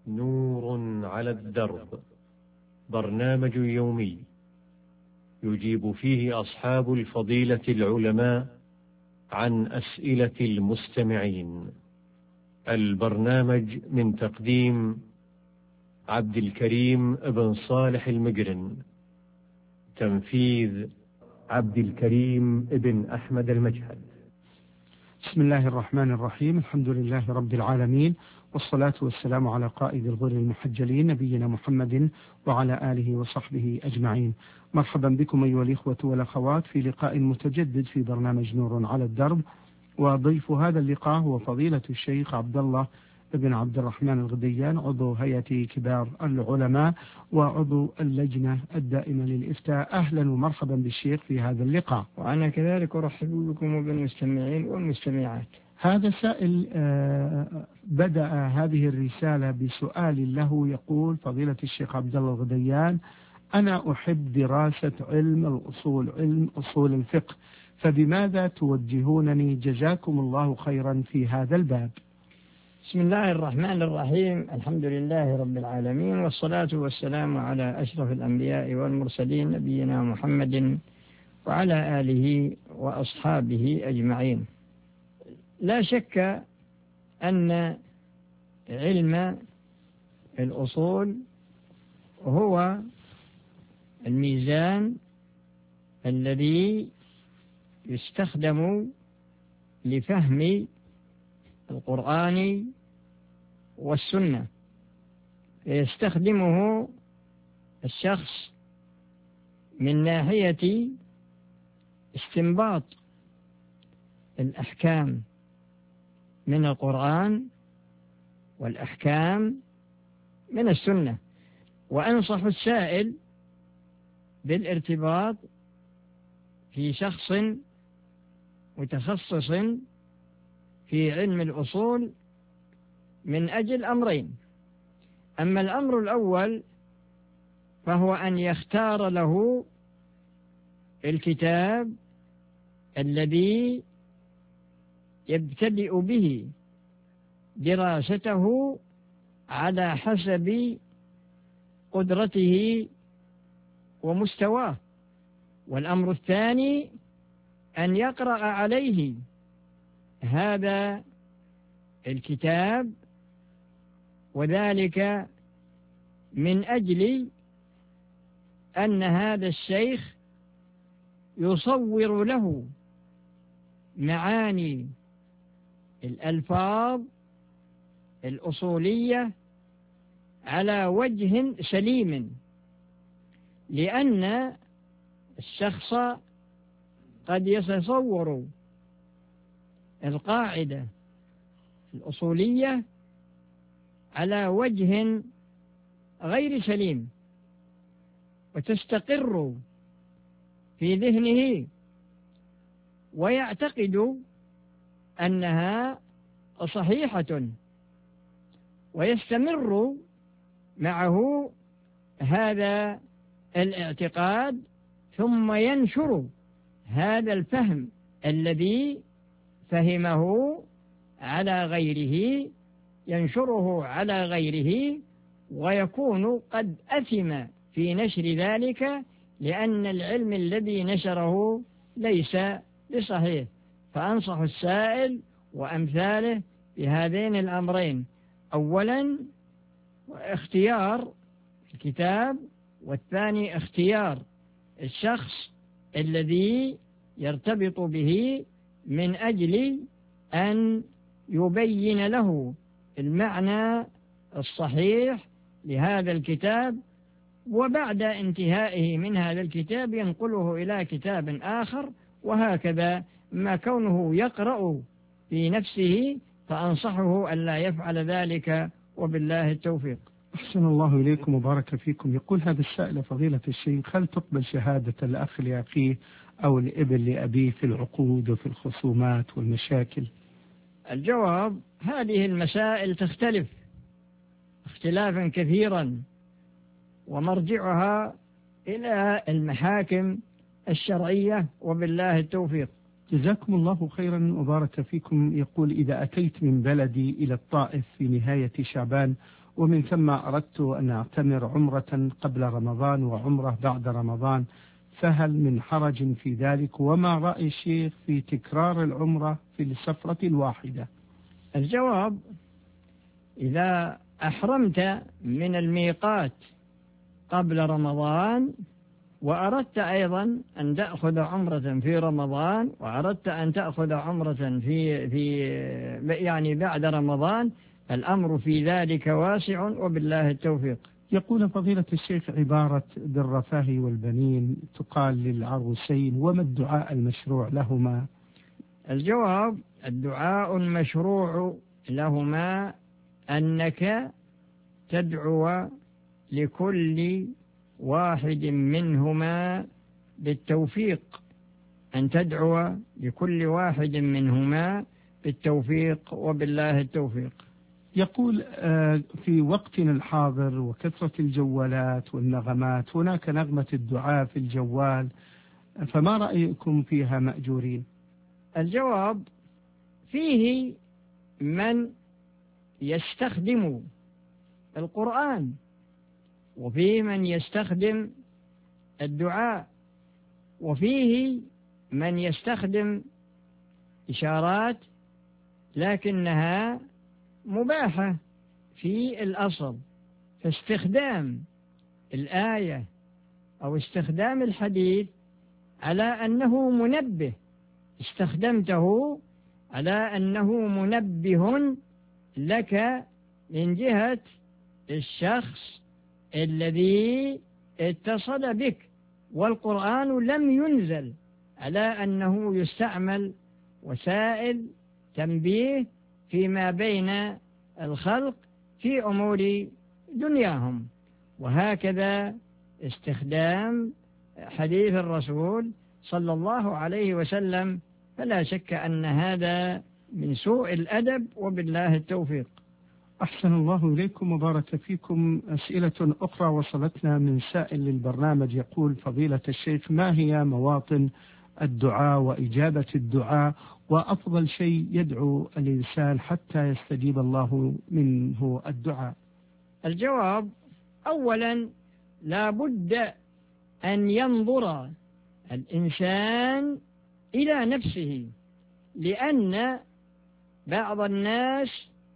نور على الدرب، برنامج يومي يجيب فيه أصحاب الفضيلة العلماء عن أسئلة المستمعين. البرنامج من تقديم عبد الكريم بن صالح المقرن، تنفيذ عبد الكريم بن أحمد المجهد. بسم الله الرحمن الرحيم. الحمد لله رب العالمين، والصلاة والسلام على قائد الغر المحجلين نبينا محمد وعلى آله وصحبه أجمعين. مرحبا بكم أيها الإخوة والأخوات في لقاء متجدد في برنامج نور على الدرب، وضيف هذا اللقاء هو فضيلة الشيخ عبد الله بن عبد الرحمن الغديان، عضو هيئة كبار العلماء وعضو اللجنة الدائمة للإفتاء. أهلا ومرحبا بالشيخ في هذا اللقاء. وأنا كذلك أرحب بكم وبالمستمعين والمستمعات. هذا سائل بدأ هذه الرسالة بسؤال له، يقول: فضيلة الشيخ عبد الله الغديان، أنا أحب دراسة علم الأصول، علم أصول الفقه، فبماذا توجهونني جزاكم الله خيرا في هذا الباب؟ بسم الله الرحمن الرحيم. الحمد لله رب العالمين، والصلاة والسلام على أشرف الأنبياء والمرسلين نبينا محمد وعلى آله وأصحابه أجمعين. لا شك أن علم الأصول هو الميزان الذي يستخدم لفهم القرآن والسنة، يستخدمه الشخص من ناحية استنباط الأحكام من القرآن والأحكام من السنة. وأنصح السائل بالارتباط في شخص متخصص في علم الأصول من أجل أمرين. أما الأمر الأول فهو أن يختار له الكتاب الذي يبتدئ به دراسته على حسب قدرته ومستواه. والأمر الثاني أن يقرأ عليه هذا الكتاب، وذلك من أجل أن هذا الشيخ يصور له معاني الألفاظ الأصولية على وجه سليم، لأن الشخص قد يتصور القاعدة الأصولية على وجه غير سليم، وتستقر في ذهنه ويعتقد أنها صحيحة، ويستمر معه هذا الاعتقاد، ثم ينشر هذا الفهم الذي فهمه على غيره، ينشره على غيره، ويكون قد أثم في نشر ذلك، لأن العلم الذي نشره ليس بصحيح. فأنصح السائل وأمثاله بهذين الأمرين: أولا اختيار الكتاب، والثاني اختيار الشخص الذي يرتبط به من أجل أن يبين له المعنى الصحيح لهذا الكتاب، وبعد انتهائه من هذا الكتاب ينقله إلى كتاب آخر، وهكذا. ما كونه يقرأ في نفسه فأنصحه أن لا يفعل ذلك، وبالله التوفيق. أحسن الله إليكم وبارك فيكم. يقول هذا السائل: فضيلة الشيخ، هل تقبل شهادة الأخ لأخيه أو الابن لأبيه في العقود وفي الخصومات والمشاكل؟ الجواب: هذه المسائل تختلف اختلافا كثيرا، ومرجعها إلى المحاكم الشرعية، وبالله التوفيق. جزاكم الله خيرا وبارك فيكم. يقول: إذا أتيت من بلدي إلى الطائف في نهاية شعبان ومن ثم أردت أن أعتمر عمرة قبل رمضان وعمرة بعد رمضان، فهل من حرج في ذلك؟ وما رأي الشيخ في تكرار العمرة في السفرة الواحدة؟ الجواب: إذا أحرمت من الميقات قبل رمضان وأردت أيضا أن تأخذ عمرة في رمضان وأردت أن تأخذ عمرة يعني بعد رمضان، الأمر في ذلك واسع وبالله التوفيق. يقول فضيلة الشيخ: عبارة بالرفاه والبنين تقال للعروسين، وما الدعاء المشروع لهما؟ الجواب: الدعاء المشروع لهما أنك تدعو لكل واحد منهما بالتوفيق، أن تدعو لكل واحد منهما بالتوفيق وبالله التوفيق. يقول: في وقتنا الحاضر وكثرة الجوالات والنغمات، هناك نغمة الدعاء في الجوال، فما رأيكم فيها مأجورين؟ الجواب: فيه من يستخدم القرآن، وفيه من يستخدم الدعاء، وفيه من يستخدم إشارات لكنها مباحة في الأصل، فاستخدام الآية أو استخدام الحديث على أنه منبه، استخدمته على أنه منبه لك من جهة الشخص الذي اتصل بك، والقرآن لم ينزل على أنه يستعمل وسائل تنبيه فيما بين الخلق في أمور دنياهم. وهكذا استخدام حديث الرسول صلى الله عليه وسلم، فلا شك أن هذا من سوء الأدب وبالله التوفيق. أحسن الله إليكم وبارك فيكم. أسئلة أخرى وصلتنا من سائل للبرنامج، يقول: فضيلة الشيخ، ما هي مواطن الدعاء وإجابة الدعاء، وأفضل شيء يدعو الإنسان حتى يستجيب الله منه الدعاء؟ الجواب: أولا لا بد أن ينظر الإنسان إلى نفسه، لأن بعض الناس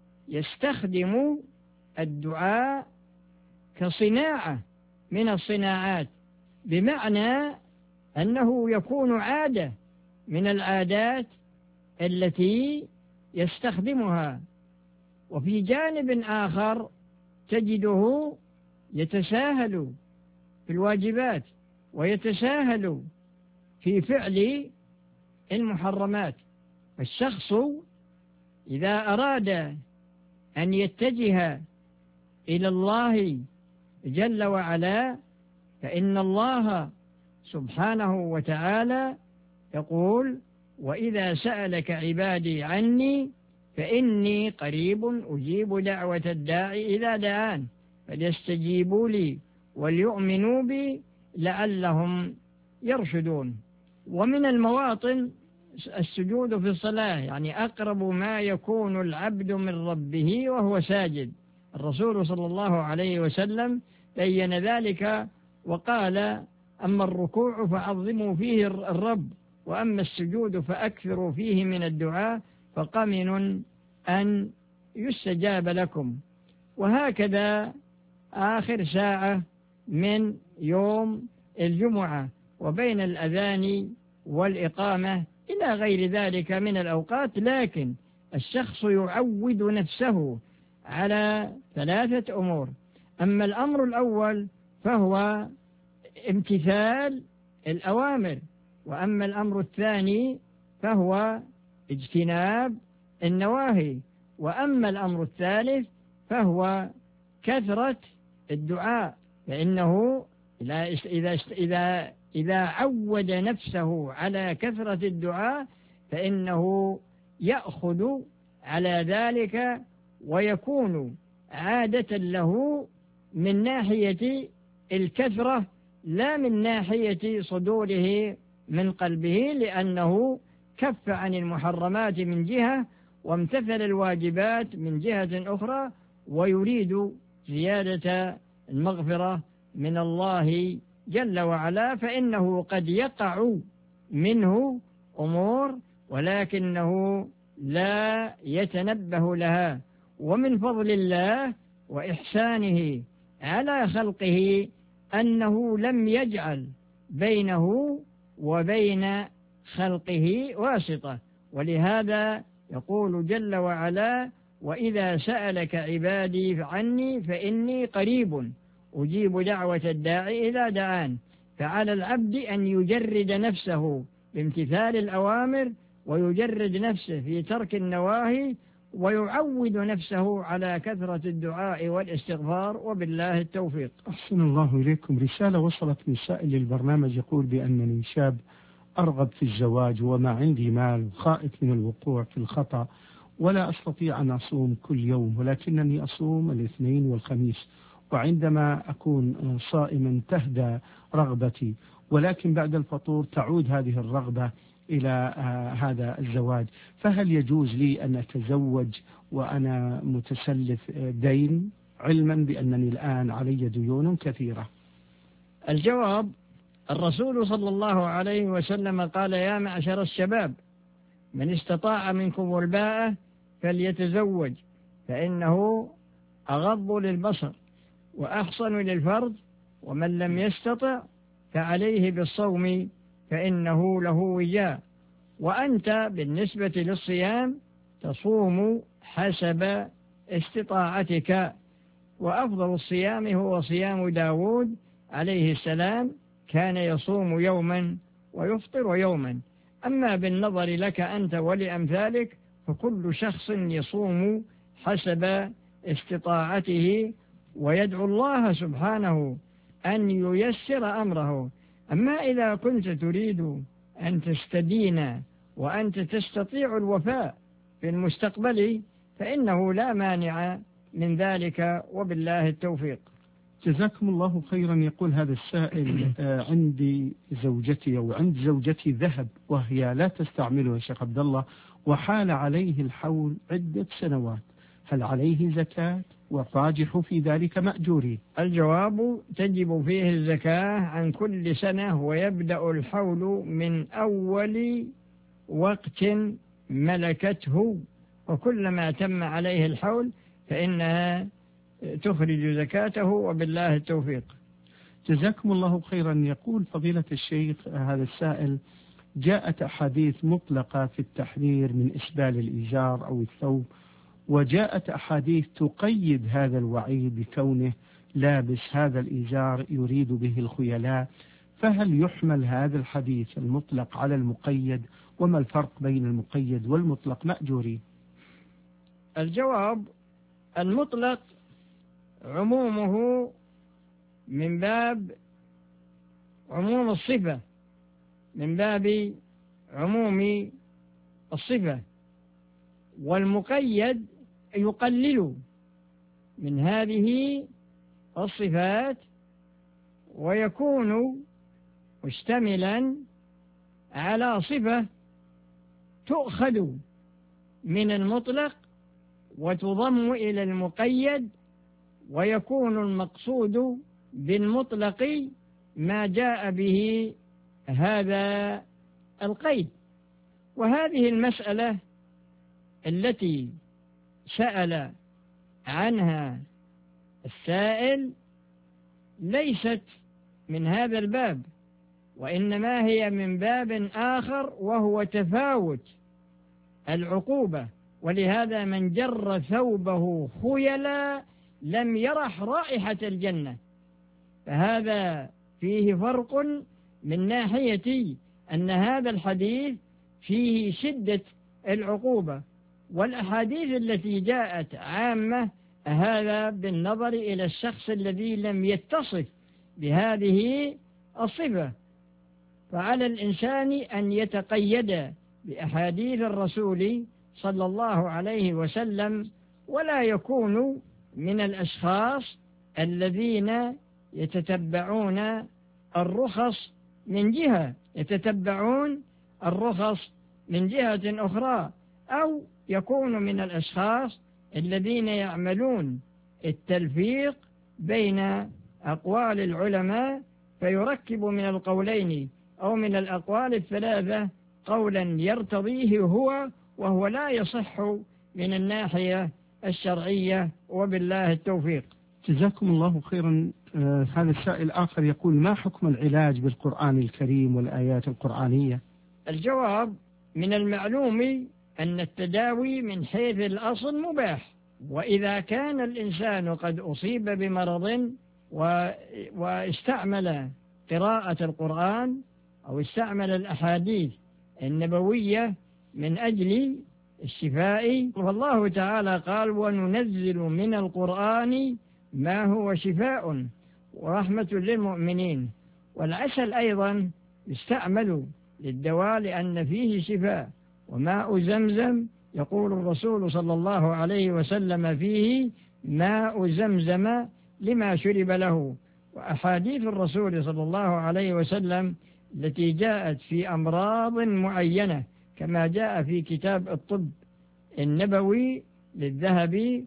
يستخدم الدعاء كصناعة من الصناعات، بمعنى أنه يكون عادة من العادات التي يستخدمها. وفي جانب آخر تجده يتساهل في الواجبات ويتساهل في فعل المحرمات. الشخص إذا أراد أن يتجه إلى الله جل وعلا، فإن الله سبحانه وتعالى يقول: وإذا سألك عبادي عني فإني قريب أجيب دعوة الداعي إذا دعان فليستجيبوا لي وليؤمنوا بي لعلهم يرشدون. ومن المواطن السجود في الصلاة، يعني أقرب ما يكون العبد من ربه وهو ساجد. الرسول صلى الله عليه وسلم بين ذلك وقال: أما الركوع فعظموا فيه الرب، وأما السجود فأكثروا فيه من الدعاء فقمن أن يستجاب لكم. وهكذا آخر ساعة من يوم الجمعة وبين الأذان والإقامة إلى غير ذلك من الأوقات. لكن الشخص يعود نفسه على 3 أمور. أما الأمر الأول فهو امتثال الأوامر، وأما الأمر الثاني فهو اجتناب النواهي، وأما الأمر الثالث فهو كثرة الدعاء، فإنه إذا عود نفسه على كثرة الدعاء فإنه يأخذ على ذلك ويكون عادة له من ناحية الكثرة لا من ناحية صدوره من قلبه، لأنه كف عن المحرمات من جهة وامتثل الواجبات من جهة أخرى، ويريد زيادة المغفرة من الله جل وعلا، فإنه قد يقع منه أمور ولكنه لا يتنبه لها. ومن فضل الله وإحسانه على خلقه أنه لم يجعل بينه وبين خلقه واسطة، ولهذا يقول جل وعلا: وإذا سألك عبادي عني فإني قريب أجيب دعوة الداعي إذا دعان. فعلى العبد أن يجرد نفسه بامتثال الأوامر ويجرد نفسه في ترك النواهي، ويعود نفسه على كثرة الدعاء والاستغفار، وبالله التوفيق. أحسن الله إليكم. رسالة وصلت من سائل للبرنامج يقول بأنني شاب أرغب في الزواج وما عندي مال، خائف من الوقوع في الخطأ، ولا أستطيع أن أصوم كل يوم، ولكنني أصوم الاثنين والخميس، وعندما أكون صائما تهدى رغبتي، ولكن بعد الفطور تعود هذه الرغبة إلى هذا الزواج. فهل يجوز لي أن أتزوج وأنا متسلف دين، علما بأنني الآن علي ديون كثيرة؟ الجواب: الرسول صلى الله عليه وسلم قال: يا معشر الشباب، من استطاع منكم الباءة فليتزوج، فإنه أغض للبصر وأحصن للفرج، ومن لم يستطع فعليه بالصوم فإنه له وجاء. وأنت بالنسبة للصيام تصوم حسب استطاعتك، وأفضل الصيام هو صيام داود عليه السلام، كان يصوم يوما ويفطر يوما. أما بالنظر لك أنت ولأمثالك فكل شخص يصوم حسب استطاعته، ويدعو الله سبحانه أن ييسر أمره. أما إذا كنت تريد أن تستدين وأنت تستطيع الوفاء في المستقبل فإنه لا مانع من ذلك، وبالله التوفيق. جزاكم الله خيرا. يقول هذا السائل: عندي زوجتي أو عند زوجتي ذهب وهي لا تستعمله يا شيخ عبد الله، وحال عليه الحول عدة سنوات، هل عليه زكاة؟ والراجح في ذلك مأجورين. الجواب: تجب فيه الزكاة عن كل سنة، ويبدأ الحول من أول وقت ملكته، وكلما تم عليه الحول فإنها تخرج زكاته، وبالله التوفيق. جزاكم الله خيرا. يقول فضيلة الشيخ هذا السائل: جاءت أحاديث مطلقة في التحذير من إسبال الإزار أو الثوب، وجاءت أحاديث تقيد هذا الوعيد بكونه لابس هذا الإزار يريد به الخيلاء، فهل يحمل هذا الحديث المطلق على المقيد؟ وما الفرق بين المقيد والمطلق مأجورين؟ الجواب: المطلق عمومه من باب عموم الصفة، من باب عموم الصفة، والمقيد يقلل من هذه الصفات ويكون مشتملا على صفة تؤخذ من المطلق وتضم إلى المقيد، ويكون المقصود بالمطلق ما جاء به هذا القيد. وهذه المسألة التي سأل عنها السائل ليست من هذا الباب، وإنما هي من باب آخر، وهو تفاوت العقوبة. ولهذا من جر ثوبه خيلا لم يرح رائحة الجنة، فهذا فيه فرق من ناحية أن هذا الحديث فيه شدة العقوبة، والأحاديث التي جاءت عامة هذا بالنظر إلى الشخص الذي لم يتصف بهذه الصفة. فعلى الإنسان أن يتقيد بأحاديث الرسول صلى الله عليه وسلم، ولا يكون من الأشخاص الذين يتتبعون الرخص من جهة، يتتبعون الرخص من جهة أخرى، أو يكون من الأشخاص الذين يعملون التلفيق بين أقوال العلماء، فيركب من القولين أو من الأقوال الثلاثة قولا يرتضيه هو وهو لا يصح من الناحية الشرعية، وبالله التوفيق. جزاكم الله خيرا. هذا السائل آخر يقول: ما حكم العلاج بالقرآن الكريم والآيات القرآنية؟ الجواب: من المعلوم أن التداوي من حيث الأصل مباح، وإذا كان الإنسان قد أصيب بمرض واستعمل قراءة القرآن أو استعمل الأحاديث النبوية من أجل الشفاء، والله تعالى قال: وننزل من القرآن ما هو شفاء ورحمة للمؤمنين. والعسل أيضا يستعمل للدواء لأن فيه شفاء، وماء زمزم يقول الرسول صلى الله عليه وسلم فيه ماء زمزم لما شرب له. وأحاديث الرسول صلى الله عليه وسلم التي جاءت في أمراض معينة كما جاء في كتاب الطب النبوي للذهبي،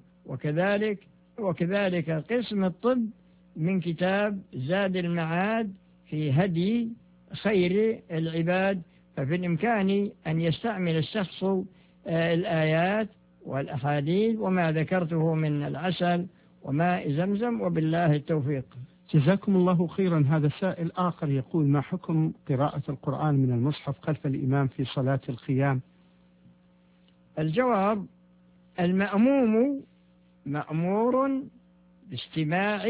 وكذلك قسم الطب من كتاب زاد المعاد في هدي خير العباد. ففي الإمكان أن يستعمل الشخص الآيات والأحاديث وما ذكرته من العسل وماء زمزم، وبالله التوفيق. جزاكم الله خيرا. هذا سائل آخر يقول: ما حكم قراءة القرآن من المصحف خلف الإمام في صلاة القيام؟ الجواب: المأموم مأمور باستماع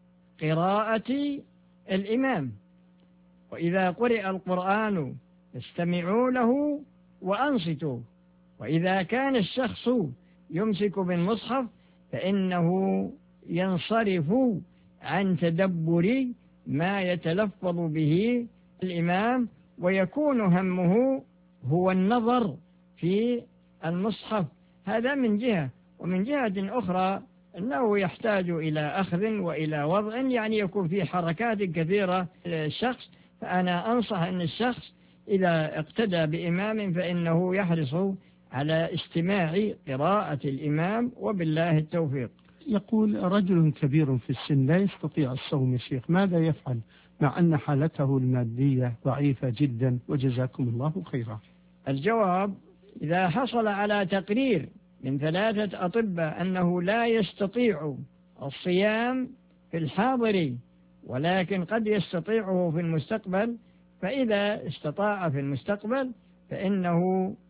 قراءة الإمام، وإذا قرئ القرآن فاستمعوا له وأنصتوا. وإذا كان الشخص يمسك بالمصحف فإنه ينصرف عن تدبر ما يتلفظ به الإمام، ويكون همه هو النظر في المصحف. هذا من جهة، ومن جهة أخرى أنه يحتاج إلى أخذ وإلى وضع، يعني يكون في حركات كثيرة للشخص. فأنا أنصح أن الشخص إذا اقتدى بإمام فإنه يحرص على استماع قراءة الإمام، وبالله التوفيق. يقول: رجل كبير في السن لا يستطيع الصوم يا شيخ، ماذا يفعل مع أن حالته المادية ضعيفة جدا؟ وجزاكم الله خيرا. الجواب: إذا حصل على تقرير من 3 أطباء أنه لا يستطيع الصيام في الحاضر ولكن قد يستطيعه في المستقبل، فإذا استطاع في المستقبل فإنه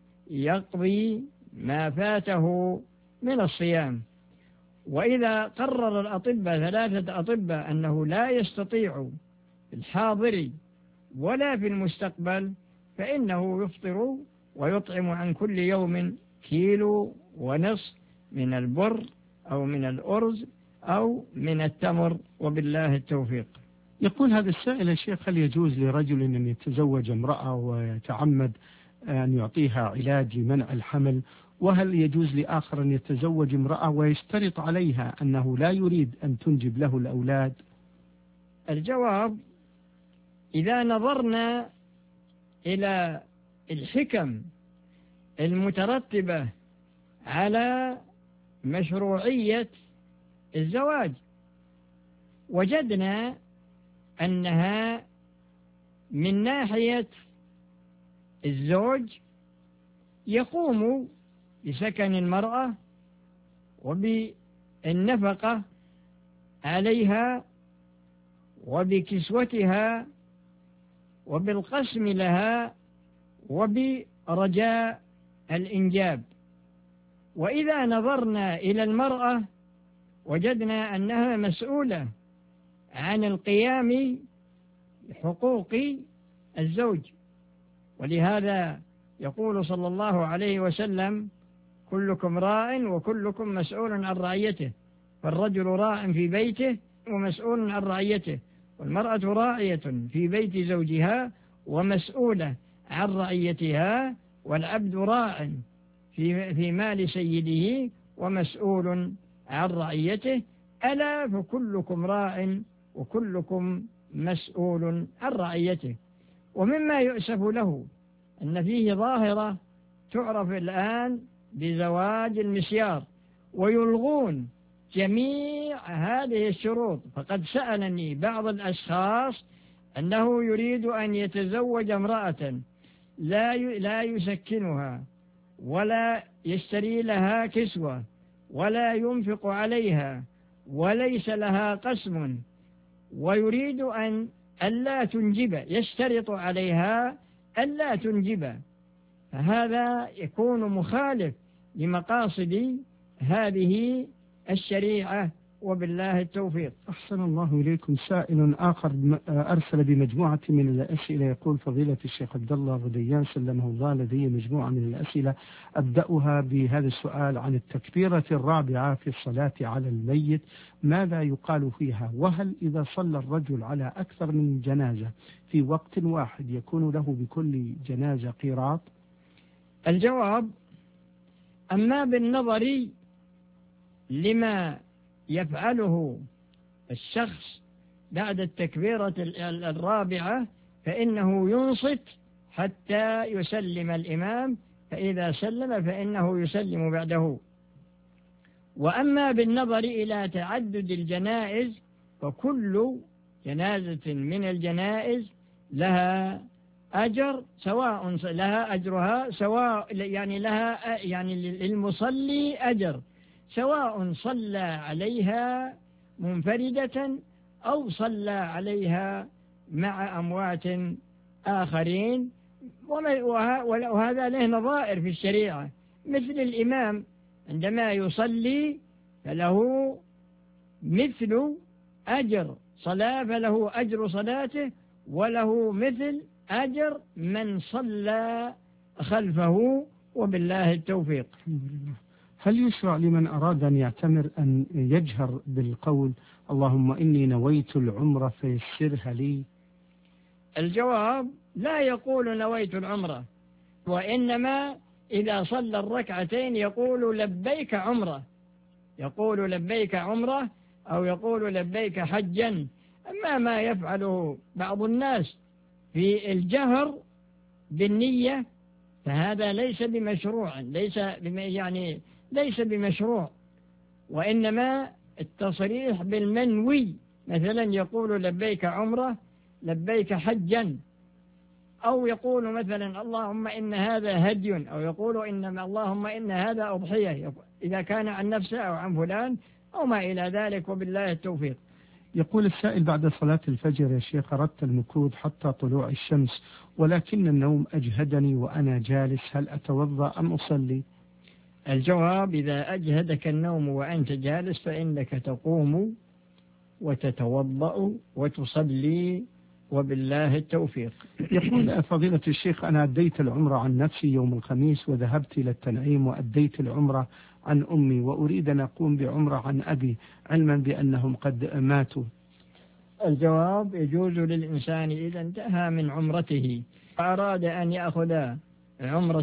يقضي ما فاته من الصيام. وإذا قرر الأطباء 3 أطباء أنه لا يستطيع في الحاضر ولا في المستقبل فإنه يفطر ويطعم عن كل يوم 1.5 كيلو من البر أو من الأرز أو من التمر، وبالله التوفيق. يقول هذا السائل: يا شيخ، هل يجوز لرجل أن يتزوج امرأة ويتعمد أن يعطيها علاج لمنع الحمل؟ وهل يجوز لآخر أن يتزوج امرأة ويشترط عليها أنه لا يريد أن تنجب له الأولاد؟ الجواب: إذا نظرنا إلى الحكم المترتبة على مشروعية الزواج وجدنا أنها من ناحية الزوج يقوم بسكن المرأة وبالنفقة عليها وبكسوتها وبالقسم لها وبرجاء الإنجاب. وإذا نظرنا إلى المرأة وجدنا أنها مسؤولة عن القيام بحقوق الزوج، ولهذا يقول صلى الله عليه وسلم: كلكم راع وكلكم مسؤول عن رعيته. فالرجل راع في بيته ومسؤول عن رعيته، والمرأة راعية في بيت زوجها ومسؤولة عن رعيتها، والعبد راع في مال سيده ومسؤول عن رعيته. ألا فكلكم راع وكلكم مسؤول عن رعيته. ومما يؤسف له أن فيه ظاهرة تعرف الآن بزواج المسيار، ويلغون جميع هذه الشروط. فقد سألني بعض الأشخاص أنه يريد أن يتزوج امرأة لا يسكنها ولا يشتري لها كسوة ولا ينفق عليها وليس لها قسم، ويريد أن ألا تنجب، يشترط عليها ألا تنجب، فهذا يكون مخالف لمقاصد هذه الشريعة، وبالله التوفيق. أحسن الله إليكم. سائل آخر أرسل بمجموعة من الأسئلة، يقول: فضيلة الشيخ عبد الله غديان سلمه الله، لدي مجموعة من الأسئلة أبدأها بهذا السؤال عن التكبيرة الرابعة في الصلاة على الميت، ماذا يقال فيها؟ وهل إذا صلى الرجل على أكثر من جنازة في وقت واحد يكون له بكل جنازة قيراط؟ الجواب: أما بالنظر لما يفعله الشخص بعد التكبيرة الرابعة فإنه ينصت حتى يسلم الإمام، فإذا سلم فإنه يسلم بعده. وأما بالنظر إلى تعدد الجنائز فكل جنازة من الجنائز لها أجر، سواء لها أجرها سواء، يعني لها يعني للمصلي أجر سواء صلى عليها منفردة أو صلى عليها مع أموات آخرين. وهذا له نظائر في الشريعة، مثل الإمام عندما يصلي فله مثل أجر صلاة، فله أجر صلاته وله مثل أجر من صلى خلفه، وبالله التوفيق. هل يشرع لمن أراد أن يعتمر أن يجهر بالقول: اللهم إني نويت العمرة فيسرها لي؟ الجواب: لا يقول نويت العمرة، وإنما إذا صلى الركعتين يقول لبيك عمرة، يقول لبيك عمرة أو يقول لبيك حجا. أما ما يفعله بعض الناس في الجهر بالنية فهذا ليس بمشروع، ليس بمشروع، وإنما التصريح بالمنوي، مثلا يقول لبيك عمرة لبيك حجا، أو يقول مثلا اللهم إن هذا هدي، أو يقول إنما اللهم إن هذا أضحية، إذا كان عن نفسه أو عن فلان أو ما إلى ذلك، وبالله التوفيق. يقول السائل: بعد صلاة الفجر يا شيخ أردت المكوث حتى طلوع الشمس، ولكن النوم أجهدني وأنا جالس، هل أتوضأ أم أصلي؟ الجواب: إذا أجهدك النوم وأنت جالس فإنك تقوم وتتوضأ وتصلي، وبالله التوفيق. يقول: فضيلة الشيخ، أنا أديت العمرة عن نفسي يوم الخميس وذهبت إلى التنعيم وأديت العمرة عن أمي، وأريد أن أقوم بعمرة عن أبي علما بأنهم قد ماتوا. الجواب: يجوز للإنسان إذا انتهى من عمرته وأراد أن يأخذ عمرة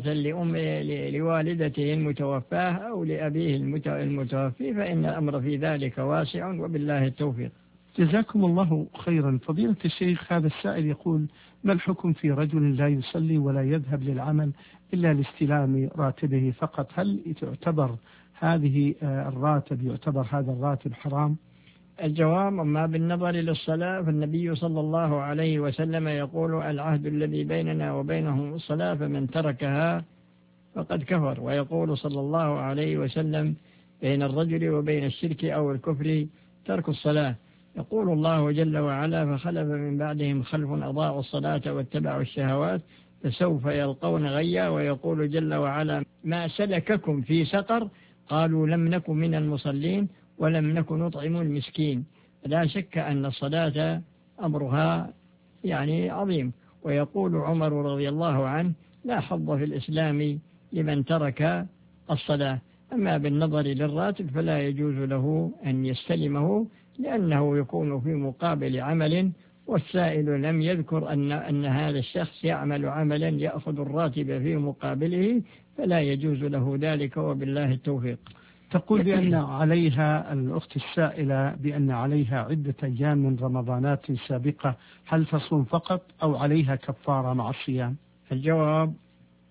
لوالدته المتوفاة أو لأبيه المتوفي فإن الأمر في ذلك واسع، وبالله التوفيق. جزاكم الله خيرا. فضيلة الشيخ، هذا السائل يقول: ما الحكم في رجل لا يصلي ولا يذهب للعمل إلا لاستلام راتبه فقط؟ هل تعتبر هذه الراتب، يعتبر هذا الراتب حرام؟ الجواب: أما بالنظر للصلاة فالنبي صلى الله عليه وسلم يقول: العهد الذي بيننا وبينهم الصلاة فمن تركها فقد كفر. ويقول صلى الله عليه وسلم: بين الرجل وبين الشرك أو الكفر ترك الصلاة. يقول الله جل وعلا: فخلف من بعدهم خلف أضاعوا الصلاة واتبعوا الشهوات فسوف يلقون غيا. ويقول جل وعلا: ما سلككم في سقر؟ قالوا لم نكن من المصلين ولم نكن نطعم المسكين. لا شك أن الصلاة أمرها عظيم. ويقول عمر رضي الله عنه: لا حظ في الإسلام لمن ترك الصلاة. أما بالنظر للراتب فلا يجوز له أن يستلمه، لأنه يكون في مقابل عمل، والسائل لم يذكر أن هذا الشخص يعمل عملا يأخذ الراتب في مقابله، فلا يجوز له ذلك، وبالله التوفيق. تقول بأن عليها الأخت السائلة بأن عليها عدة أيام من رمضانات سابقة، هل تصوم فقط أو عليها كفارة مع الصيام؟ الجواب: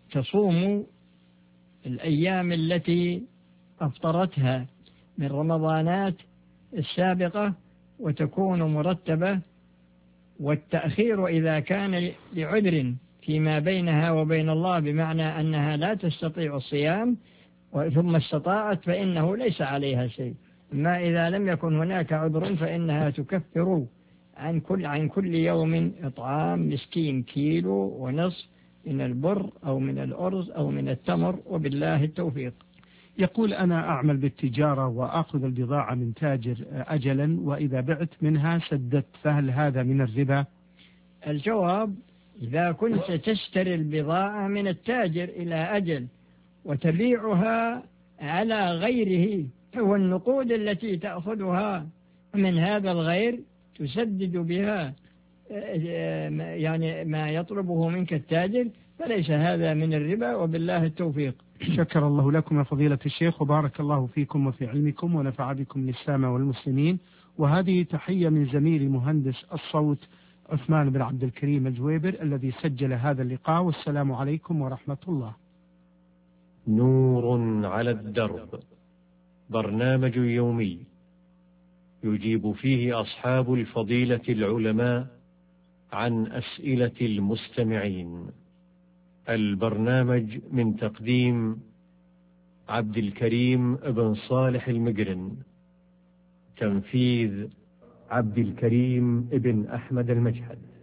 تصوم الأيام التي أفطرتها من رمضانات السابقة وتكون مرتبة، والتأخير إذا كان لعذر فيما بينها وبين الله، بمعنى أنها لا تستطيع الصيام ثم استطاعت فإنه ليس عليها شيء. أما إذا لم يكن هناك عذر فإنها تكفر عن كل يوم إطعام مسكين 1.5 كيلو من البر أو من الأرز أو من التمر، وبالله التوفيق. يقول أنا أعمل بالتجارة وأخذ البضاعة من تاجر أجلا، وإذا بعت منها سددت، فهل هذا من الربا؟ الجواب: إذا كنت تشتري البضاعة من التاجر إلى أجل وتبيعها على غيره، والنقود التي تأخذها من هذا الغير تسدد بها يعني ما يطلبه منك التاجر، فليس هذا من الربا، وبالله التوفيق. شكر الله لكم يا فضيلة الشيخ، وبارك الله فيكم وفي علمكم ونفع بكم الإسلام والمسلمين. وهذه تحية من زميلي مهندس الصوت عثمان بن عبد الكريم الجويبر الذي سجل هذا اللقاء، والسلام عليكم ورحمة الله. نور على الدرب، برنامج يومي يجيب فيه أصحاب الفضيلة العلماء عن أسئلة المستمعين. البرنامج من تقديم عبد الكريم بن صالح المقرن، تنفيذ عبد الكريم بن أحمد المجهد.